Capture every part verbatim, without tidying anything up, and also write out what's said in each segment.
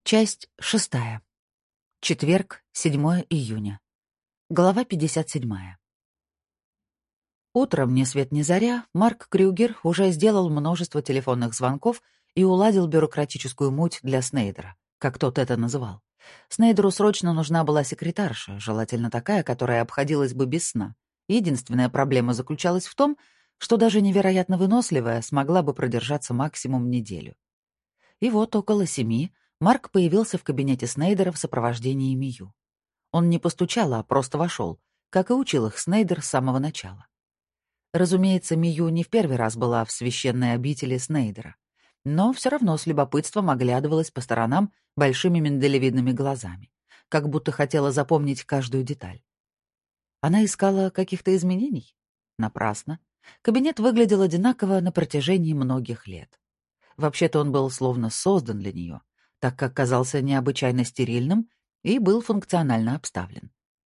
Часть шестая. Четверг, седьмое июня. Глава пятьдесят седьмая. Утром, ни свет ни заря, Марк Крюгер уже сделал множество телефонных звонков и уладил бюрократическую муть для Снейдера, как тот это называл. Снейдеру срочно нужна была секретарша, желательно такая, которая обходилась бы без сна. Единственная проблема заключалась в том, что даже невероятно выносливая смогла бы продержаться максимум неделю. И вот около семи Марк появился в кабинете Снейдера в сопровождении Мию. Он не постучал, а просто вошел, как и учил их Снейдер с самого начала. Разумеется, Мию не в первый раз была в священной обители Снейдера, но все равно с любопытством оглядывалась по сторонам большими миндалевидными глазами, как будто хотела запомнить каждую деталь. Она искала каких-то изменений? Напрасно. Кабинет выглядел одинаково на протяжении многих лет. Вообще-то он был словно создан для нее, так как казался необычайно стерильным и был функционально обставлен.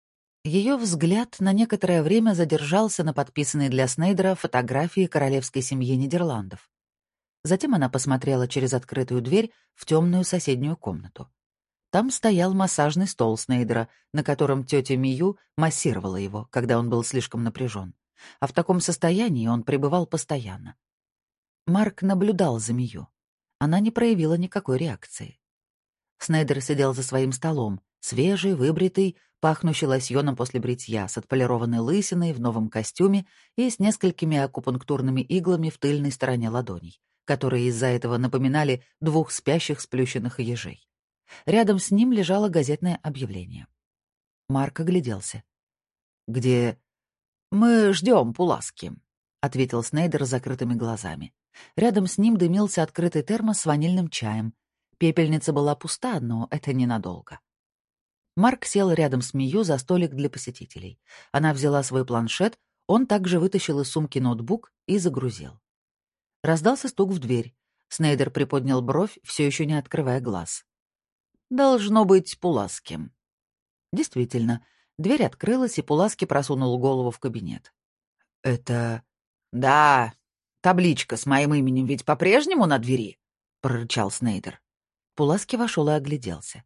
Ее взгляд на некоторое время задержался на подписанной для Снейдера фотографии королевской семьи Нидерландов. Затем она посмотрела через открытую дверь в темную соседнюю комнату. Там стоял массажный стол Снейдера, на котором тетя Мию массировала его, когда он был слишком напряжен. А в таком состоянии он пребывал постоянно. Марк наблюдал за Мию. Она не проявила никакой реакции. Снейдер сидел за своим столом, свежий, выбритый, пахнущий лосьоном после бритья, с отполированной лысиной, в новом костюме и с несколькими акупунктурными иглами в тыльной стороне ладоней, которые из-за этого напоминали двух спящих сплющенных ежей. Рядом с ним лежало газетное объявление. Марк огляделся. «Где...» «Мы ждем Пуласки», — ответил Снейдер с закрытыми глазами. Рядом с ним дымился открытый термос с ванильным чаем. Пепельница была пуста, но это ненадолго. Марк сел рядом с Мию за столик для посетителей. Она взяла свой планшет, он также вытащил из сумки ноутбук и загрузил. Раздался стук в дверь. Снейдер приподнял бровь, все еще не открывая глаз. «Должно быть Пуласки». Действительно, дверь открылась, и Пуласки просунул голову в кабинет. «Это...» «Да, табличка с моим именем ведь по-прежнему на двери?» — прорычал Снейдер. Пуласки вошел и огляделся.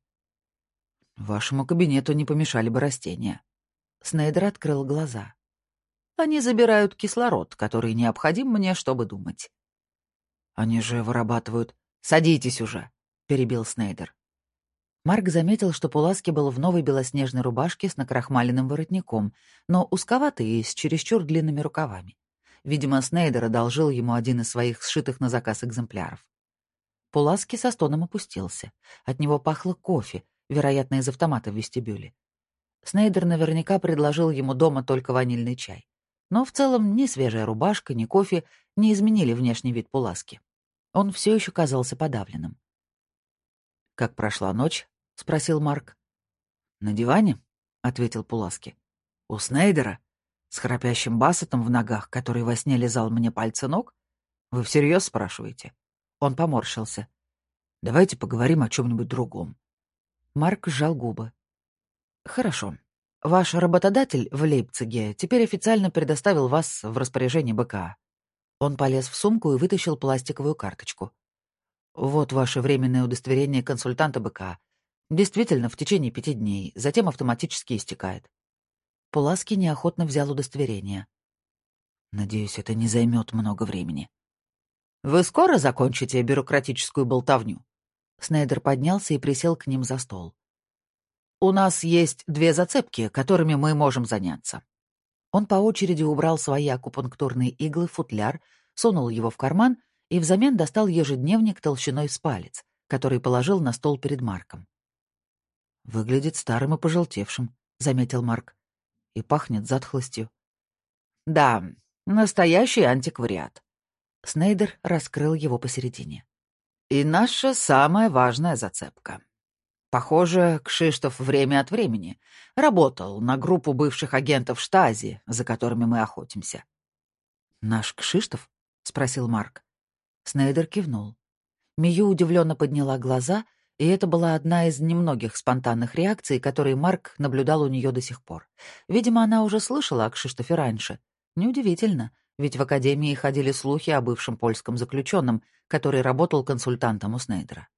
«Вашему кабинету не помешали бы растения». Снейдер открыл глаза. «Они забирают кислород, который необходим мне, чтобы думать». «Они же вырабатывают...» «Садитесь уже», — перебил Снейдер. Марк заметил, что Пуласки был в новой белоснежной рубашке с накрахмаленным воротником, но узковатой и с чересчур длинными рукавами. Видимо, Снейдер одолжил ему один из своих сшитых на заказ экземпляров. Пуласки со стоном опустился. От него пахло кофе, вероятно, из автомата в вестибюле. Снейдер наверняка предложил ему дома только ванильный чай. Но в целом ни свежая рубашка, ни кофе не изменили внешний вид Пуласки. Он все еще казался подавленным. «Как прошла ночь?» — спросил Марк. «На диване?» — ответил Пуласки. «У Снейдера? С храпящим Бассетом в ногах, который во сне лизал мне пальцы ног? Вы всерьез спрашиваете?» Он поморщился. «Давайте поговорим о чем-нибудь другом». Марк сжал губы. «Хорошо. Ваш работодатель в Лейпциге теперь официально предоставил вас в распоряжение БКА». Он полез в сумку и вытащил пластиковую карточку. «Вот ваше временное удостоверение консультанта БКА. Действительно, в течение пяти дней, затем автоматически истекает». Пуласки неохотно взял удостоверение. «Надеюсь, это не займет много времени». «Вы скоро закончите бюрократическую болтовню?» Снейдер поднялся и присел к ним за стол. «У нас есть две зацепки, которыми мы можем заняться». Он по очереди убрал свои акупунктурные иглы в футляр, сунул его в карман и взамен достал ежедневник толщиной с палец, который положил на стол перед Марком. «Выглядит старым и пожелтевшим», — заметил Марк. «И пахнет затхлостью». «Да, настоящий антиквариат». Снейдер раскрыл его посередине. «И наша самая важная зацепка. Похоже, Кшиштоф время от времени работал на группу бывших агентов Штази, за которыми мы охотимся». «Наш Кшиштоф?» — спросил Марк. Снейдер кивнул. Мию удивленно подняла глаза, и это была одна из немногих спонтанных реакций, которые Марк наблюдал у нее до сих пор. Видимо, она уже слышала о Кшиштофе раньше. Неудивительно, ведь в академии ходили слухи о бывшем польском заключенном, который работал консультантом у Снейдера.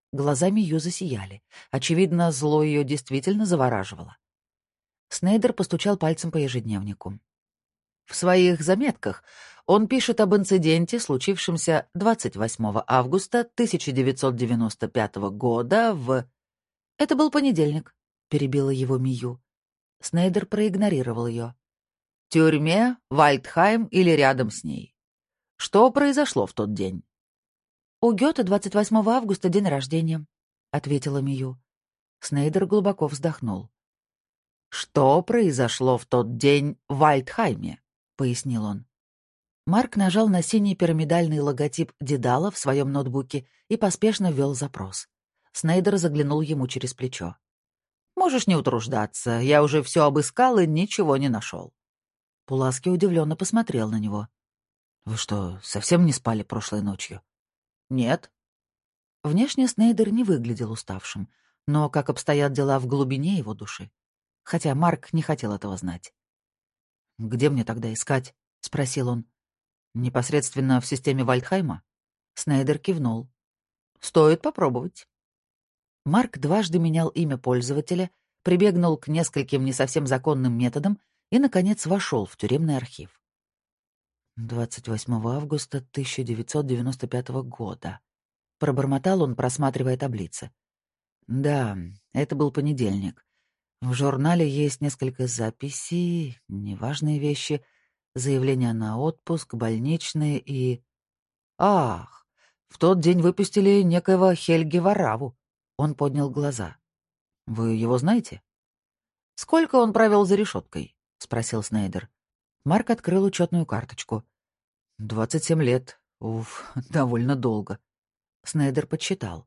Глаза Мию засияли. Очевидно, зло ее действительно завораживало. Снейдер постучал пальцем по ежедневнику. В своих заметках он пишет об инциденте, случившемся двадцать восьмого августа тысяча девятьсот девяносто пятого года в... «Это был понедельник», — перебила его Мию. Снейдер проигнорировал ее. «Тюрьме, Вальдхайм или рядом с ней. Что произошло в тот день?» «У Гёте двадцать восьмого августа день рождения», — ответила Мию. Снейдер глубоко вздохнул. «Что произошло в тот день в Вальдхайме?» — пояснил он. Марк нажал на синий пирамидальный логотип Дедала в своем ноутбуке и поспешно ввел запрос. Снейдер заглянул ему через плечо. «Можешь не утруждаться, я уже все обыскал и ничего не нашел». Пуласки удивленно посмотрел на него. «Вы что, совсем не спали прошлой ночью?» «Нет». Внешне Снейдер не выглядел уставшим, но как обстоят дела в глубине его души? Хотя Марк не хотел этого знать. «Где мне тогда искать?» — спросил он. «Непосредственно в системе Вальдхайма?» Снейдер кивнул. «Стоит попробовать». Марк дважды менял имя пользователя, прибегнул к нескольким не совсем законным методам и, наконец, вошел в тюремный архив. двадцать восьмого августа тысяча девятьсот девяносто пятого года. Пробормотал он, просматривая таблицы. Да, это был понедельник. В журнале есть несколько записей, неважные вещи, заявления на отпуск, больничные и... Ах, в тот день выпустили некоего Хельги Вараву. Он поднял глаза. Вы его знаете? Сколько он провел за решеткой? Спросил Снейдер. Марк открыл учетную карточку. «Двадцать семь лет. Уф, довольно долго». Снейдер подсчитал.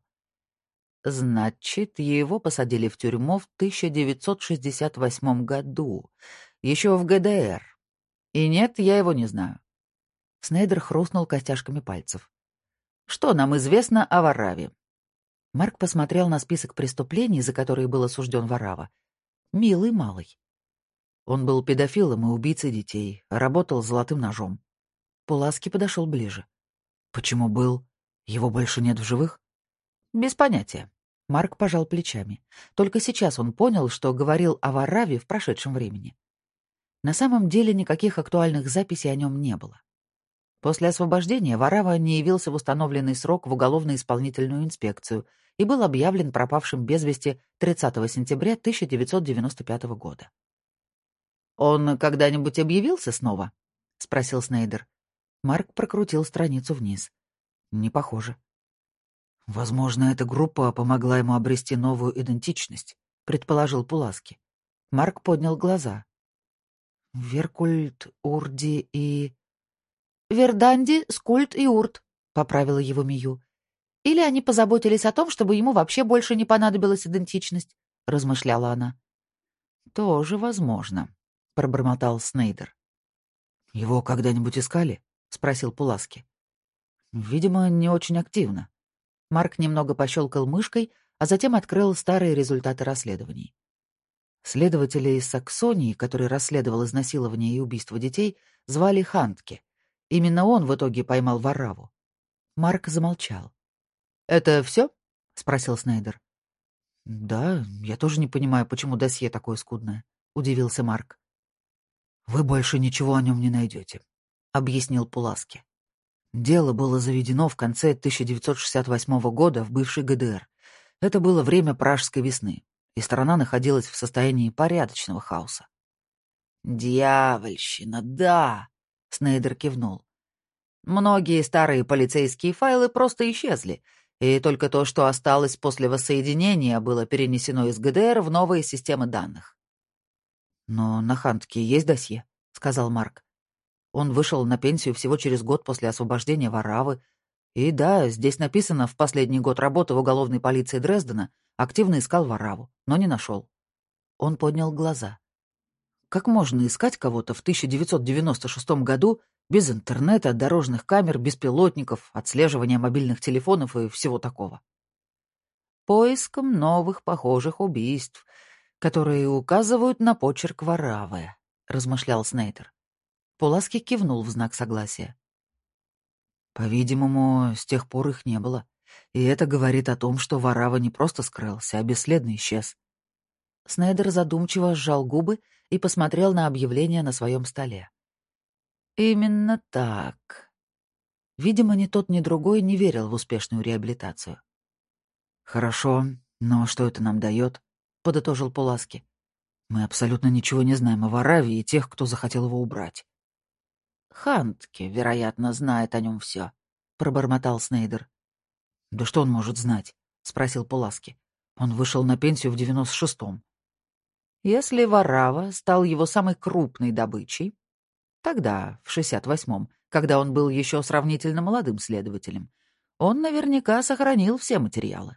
«Значит, его посадили в тюрьму в тысяча девятьсот шестьдесят восьмом году, еще в ГДР. И нет, я его не знаю». Снейдер хрустнул костяшками пальцев. «Что нам известно о Вараве?» Марк посмотрел на список преступлений, за которые был осужден Варава. Милый малый. Он был педофилом и убийцей детей, работал золотым ножом. Пуласки подошел ближе. «Почему был? Его больше нет в живых?» «Без понятия». Марк пожал плечами. Только сейчас он понял, что говорил о Вараве в прошедшем времени. На самом деле никаких актуальных записей о нем не было. После освобождения Варава не явился в установленный срок в уголовно-исполнительную инспекцию и был объявлен пропавшим без вести тридцатого сентября тысяча девятьсот девяносто пятого года. «Он когда-нибудь объявился снова?» — спросил Снейдер. Марк прокрутил страницу вниз. «Не похоже». «Возможно, эта группа помогла ему обрести новую идентичность», — предположил Пуласки. Марк поднял глаза. «Веркульт, Урди и...» «Верданди, Скульт и Урт», — поправила его Мию. «Или они позаботились о том, чтобы ему вообще больше не понадобилась идентичность», — размышляла она. «Тоже возможно», — пробормотал Снейдер. «Его когда-нибудь искали?» — спросил Пуласки. «Видимо, не очень активно». Марк немного пощелкал мышкой, а затем открыл старые результаты расследований. Следователя из Саксонии, который расследовал изнасилование и убийство детей, звали Хантке. Именно он в итоге поймал Вараву. Марк замолчал. «Это все?» — спросил Снейдер. «Да, я тоже не понимаю, почему досье такое скудное», — удивился Марк. «Вы больше ничего о нем не найдете», — объяснил Пуласки. Дело было заведено в конце тысяча девятьсот шестьдесят восьмого года в бывшей ГДР. Это было время Пражской весны, и страна находилась в состоянии порядочного хаоса. «Дьявольщина, да!» — Снейдер кивнул. «Многие старые полицейские файлы просто исчезли, и только то, что осталось после воссоединения, было перенесено из ГДР в новые системы данных». «Но на Хантке есть досье», — сказал Марк. Он вышел на пенсию всего через год после освобождения Варавы. И да, здесь написано, в последний год работы в уголовной полиции Дрездена активно искал Вараву, но не нашел. Он поднял глаза. Как можно искать кого-то в тысяча девятьсот девяносто шестом году без интернета, дорожных камер, беспилотников, отслеживания мобильных телефонов и всего такого? Поиском новых похожих убийств, которые указывают на почерк Варавы, размышлял Снейдер. Пуласки кивнул в знак согласия. По-видимому, с тех пор их не было. И это говорит о том, что Варава не просто скрылся, а бесследно исчез. Снейдер задумчиво сжал губы и посмотрел на объявление на своем столе. Именно так. Видимо, ни тот, ни другой не верил в успешную реабилитацию. «Хорошо, но что это нам дает?» — подытожил Пуласки. «Мы абсолютно ничего не знаем о Вараве и тех, кто захотел его убрать». «Хантке, вероятно, знает о нем все», — пробормотал Снейдер. «Да что он может знать?» — спросил Пуласки. «Он вышел на пенсию в девяносто шестом». «Если Варава стал его самой крупной добычей, тогда, в шестьдесят восьмом, когда он был еще сравнительно молодым следователем, он наверняка сохранил все материалы».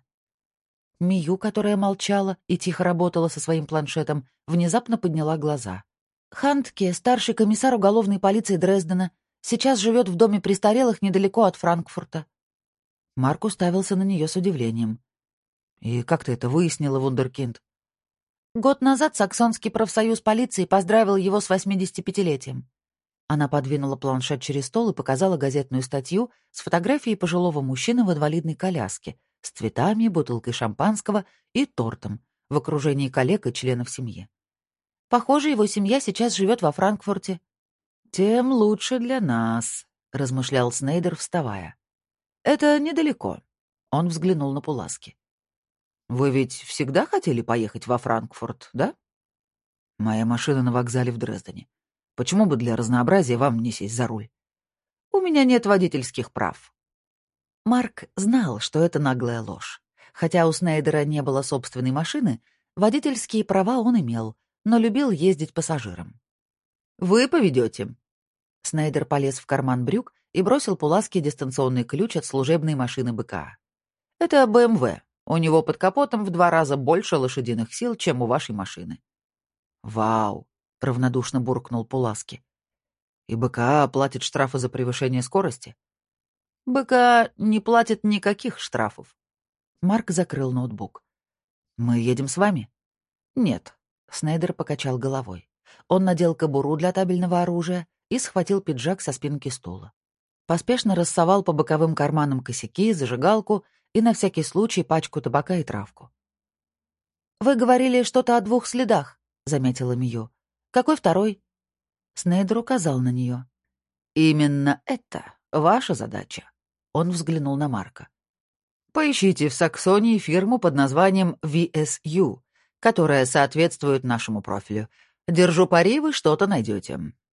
Мию, которая молчала и тихо работала со своим планшетом, внезапно подняла глаза. «Хантке, старший комиссар уголовной полиции Дрездена, сейчас живет в доме престарелых недалеко от Франкфурта». Марк уставился на нее с удивлением. «И как ты это выяснила, вундеркинд?» Год назад Саксонский профсоюз полиции поздравил его с восьмидесятипятилетием. Она подвинула планшет через стол и показала газетную статью с фотографией пожилого мужчины в инвалидной коляске, с цветами, бутылкой шампанского и тортом, в окружении коллег и членов семьи. Похоже, его семья сейчас живет во Франкфурте. «Тем лучше для нас», — размышлял Снейдер, вставая. «Это недалеко». Он взглянул на Пуласки. «Вы ведь всегда хотели поехать во Франкфурт, да?» «Моя машина на вокзале в Дрездене. Почему бы для разнообразия вам не сесть за руль?» «У меня нет водительских прав». Марк знал, что это наглая ложь. Хотя у Снейдера не было собственной машины, водительские права он имел, но любил ездить пассажиром. «Вы поведете». Снейдер полез в карман брюк и бросил Пуласки дистанционный ключ от служебной машины БКА. «Это бэ эм вэ. У него под капотом в два раза больше лошадиных сил, чем у вашей машины». «Вау!» — равнодушно буркнул Пуласки. «И БКА платит штрафы за превышение скорости?» БКА не платит никаких штрафов. Марк закрыл ноутбук. «Мы едем с вами?» «Нет». Снейдер покачал головой. Он надел кобуру для табельного оружия и схватил пиджак со спинки стула. Поспешно рассовал по боковым карманам косяки, зажигалку и на всякий случай пачку табака и травку. «Вы говорили что-то о двух следах», — заметила Мию. «Какой второй?» Снейдер указал на нее. «Именно это ваша задача». Он взглянул на Марка. «Поищите в Саксонии фирму под названием ви эс ю, которая соответствует нашему профилю. Держу пари, вы что-то найдете.